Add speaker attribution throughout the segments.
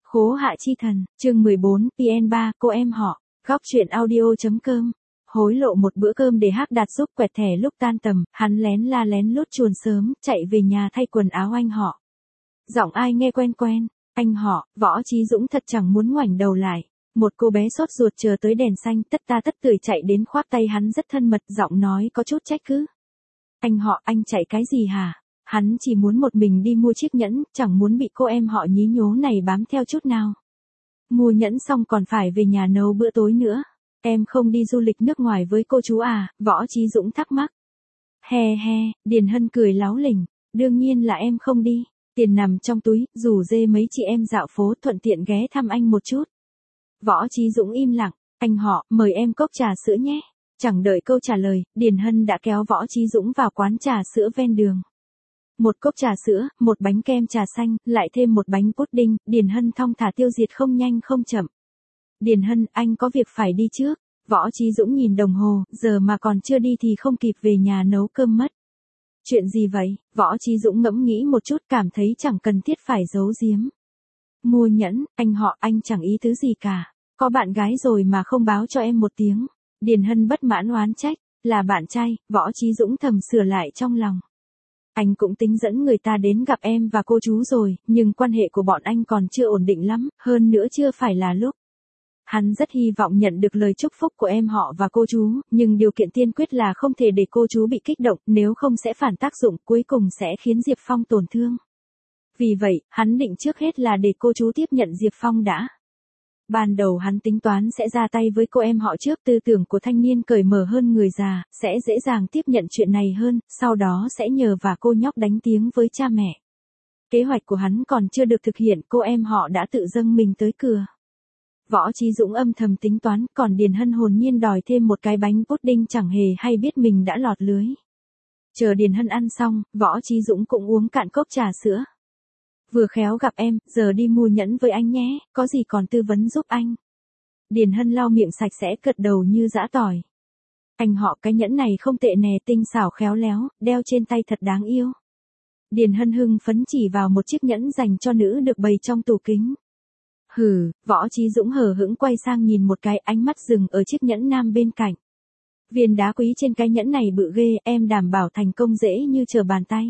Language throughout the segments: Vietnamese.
Speaker 1: Khố hạ chi thần, chương 14, PN3, cô em họ, góc truyện audio.com. Hối lộ một bữa cơm để Hắc Đạt giúp quẹt thẻ lúc tan tầm, hắn lén la lén lút chuồn sớm, chạy về nhà thay quần áo anh họ. Giọng ai nghe quen quen, anh họ, Võ Chí Dũng thật chẳng muốn ngoảnh đầu lại. Một cô bé sốt ruột chờ tới đèn xanh tất ta tất tưởi chạy đến khoác tay hắn rất thân mật, giọng nói có chút trách cứ. Anh họ, anh chạy cái gì hả? Hắn chỉ muốn một mình đi mua chiếc nhẫn, chẳng muốn bị cô em họ nhí nhố này bám theo chút nào. Mua nhẫn xong còn phải về nhà nấu bữa tối nữa. Em không đi du lịch nước ngoài với cô chú à? Võ Chí Dũng thắc mắc. He he, Điền Hân cười láo lỉnh. Đương nhiên là em không đi. Tiền nằm trong túi, rủ dê mấy chị em dạo phố thuận tiện ghé thăm anh một chút. Võ Chí Dũng im lặng. Anh họ, mời em cốc trà sữa nhé. Chẳng đợi câu trả lời, Điền Hân đã kéo Võ Chí Dũng vào quán trà sữa ven đường. Một cốc trà sữa, một bánh kem trà xanh, lại thêm một bánh pudding, Điền Hân thong thả tiêu diệt không nhanh không chậm. Điền Hân, anh có việc phải đi trước. Võ Chí Dũng nhìn đồng hồ, giờ mà còn chưa đi thì không kịp về nhà nấu cơm mất. Chuyện gì vậy? Võ Chí Dũng ngẫm nghĩ một chút, cảm thấy chẳng cần thiết phải giấu giếm. Mua nhẫn, anh họ, anh chẳng ý tứ gì cả. Có bạn gái rồi mà không báo cho em một tiếng. Điền Hân bất mãn oán trách, là bạn trai. Võ Chí Dũng thầm sửa lại trong lòng. Anh cũng tính dẫn người ta đến gặp em và cô chú rồi, nhưng quan hệ của bọn anh còn chưa ổn định lắm, hơn nữa chưa phải là lúc. Hắn rất hy vọng nhận được lời chúc phúc của em họ và cô chú, nhưng điều kiện tiên quyết là không thể để cô chú bị kích động, nếu không sẽ phản tác dụng, cuối cùng sẽ khiến Diệp Phong tổn thương. Vì vậy, hắn định trước hết là để cô chú tiếp nhận Diệp Phong đã. Ban đầu hắn tính toán sẽ ra tay với cô em họ trước, tư tưởng của thanh niên cởi mở hơn người già, sẽ dễ dàng tiếp nhận chuyện này hơn, sau đó sẽ nhờ và cô nhóc đánh tiếng với cha mẹ. Kế hoạch của hắn còn chưa được thực hiện, cô em họ đã tự dâng mình tới cửa. Võ Chí Dũng âm thầm tính toán, còn Điền Hân hồn nhiên đòi thêm một cái bánh pudding chẳng hề hay biết mình đã lọt lưới. Chờ Điền Hân ăn xong, Võ Chí Dũng cũng uống cạn cốc trà sữa. Vừa khéo gặp em, giờ đi mua nhẫn với anh nhé, có gì còn tư vấn giúp anh. Điền Hân lau miệng sạch sẽ gật đầu như giã tỏi. Anh họ, cái nhẫn này không tệ nè, tinh xảo khéo léo, đeo trên tay thật đáng yêu. Điền Hân hưng phấn chỉ vào một chiếc nhẫn dành cho nữ được bày trong tủ kính. Hừ, Võ Chí Dũng hờ hững quay sang nhìn một cái, ánh mắt dừng ở chiếc nhẫn nam bên cạnh. Viên đá quý trên cái nhẫn này bự ghê, em đảm bảo thành công dễ như trở bàn tay.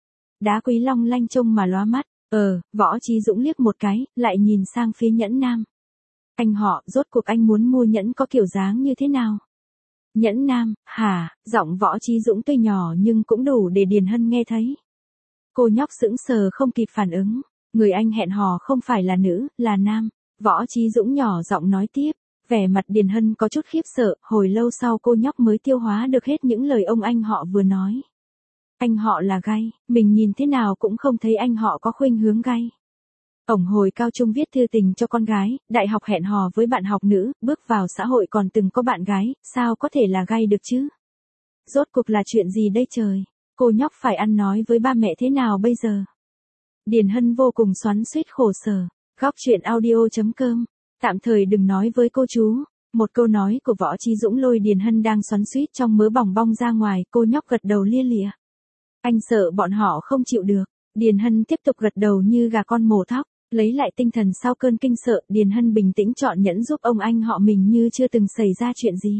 Speaker 1: Đá quý long lanh trông mà lóa mắt. Võ Chí Dũng liếc một cái, lại nhìn sang phía nhẫn nam. Anh họ, rốt cuộc anh muốn mua nhẫn có kiểu dáng như thế nào? Nhẫn nam, hả? Giọng Võ Chí Dũng tuy nhỏ nhưng cũng đủ để Điền Hân nghe thấy. Cô nhóc sững sờ không kịp phản ứng. Người anh hẹn hò không phải là nữ, là nam. Võ Chí Dũng nhỏ giọng nói tiếp. Vẻ mặt Điền Hân có chút khiếp sợ, hồi lâu sau cô nhóc mới tiêu hóa được hết những lời ông anh họ vừa nói. Anh họ là gay, mình nhìn thế nào cũng không thấy anh họ có khuynh hướng gay. Ổng hồi cao trung viết thư tình cho con gái, đại học hẹn hò với bạn học nữ, bước vào xã hội còn từng có bạn gái, sao có thể là gay được chứ? Rốt cuộc là chuyện gì đây trời? Cô nhóc phải ăn nói với ba mẹ thế nào bây giờ? Điền Hân vô cùng xoắn xuýt khổ sở. Góc truyện audio.com. Tạm thời đừng nói với cô chú. Một câu nói của Võ Chí Dũng lôi Điền Hân đang xoắn xuýt trong mớ bòng bong ra ngoài, cô nhóc gật đầu lia lịa. Anh sợ bọn họ không chịu được. Điền Hân tiếp tục gật đầu như gà con mổ thóc, lấy lại tinh thần sau cơn kinh sợ, Điền Hân bình tĩnh chọn nhẫn giúp ông anh họ mình như chưa từng xảy ra chuyện gì.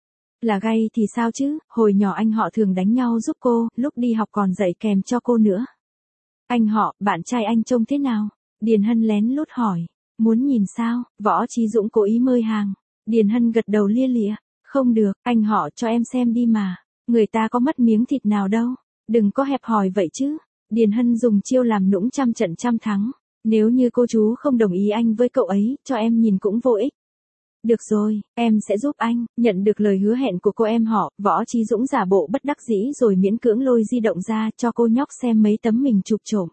Speaker 1: Là gay thì sao chứ, hồi nhỏ anh họ thường đánh nhau giúp cô, lúc đi học còn dạy kèm cho cô nữa. Anh họ, bạn trai anh trông thế nào? Điền Hân lén lút hỏi. Muốn nhìn sao? Võ Chí Dũng cố ý mơi hàng. Điền Hân gật đầu lia lịa. Không được, anh họ cho em xem đi mà. Người ta có mất miếng thịt nào đâu. Đừng có hẹp hòi vậy chứ. Điền Hân dùng chiêu làm nũng trăm trận trăm thắng. Nếu như cô chú không đồng ý anh với cậu ấy, cho em nhìn cũng vô ích. Được rồi, em sẽ giúp anh. Nhận được lời hứa hẹn của cô em họ, Võ Chí Dũng giả bộ bất đắc dĩ rồi miễn cưỡng lôi di động ra cho cô nhóc xem mấy tấm mình chụp trộm.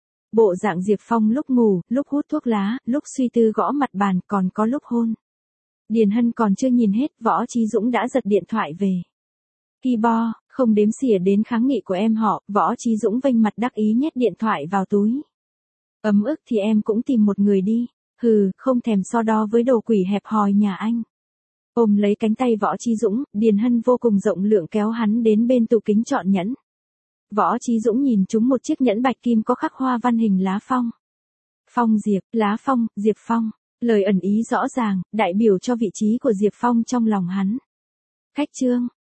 Speaker 1: Bộ dạng Diệp Phong lúc ngủ, lúc hút thuốc lá, lúc suy tư gõ mặt bàn, còn có lúc hôn. Điền Hân còn chưa nhìn hết, Võ Chí Dũng đã giật điện thoại về. Keyboard, không đếm xỉa đến kháng nghị của em họ, Võ Chí Dũng vênh mặt đắc ý nhét điện thoại vào túi. Ấm ức thì em cũng tìm một người đi. Hừ, không thèm so đo với đồ quỷ hẹp hòi nhà anh. Ôm lấy cánh tay Võ Chí Dũng, Điền Hân vô cùng rộng lượng kéo hắn đến bên tủ kính chọn nhẫn. Võ Chí Dũng nhìn trúng một chiếc nhẫn bạch kim có khắc hoa văn hình lá phong. Phong Diệp, lá phong, Diệp Phong. Lời ẩn ý rõ ràng, đại biểu cho vị trí của Diệp Phong trong lòng hắn. Khách trương.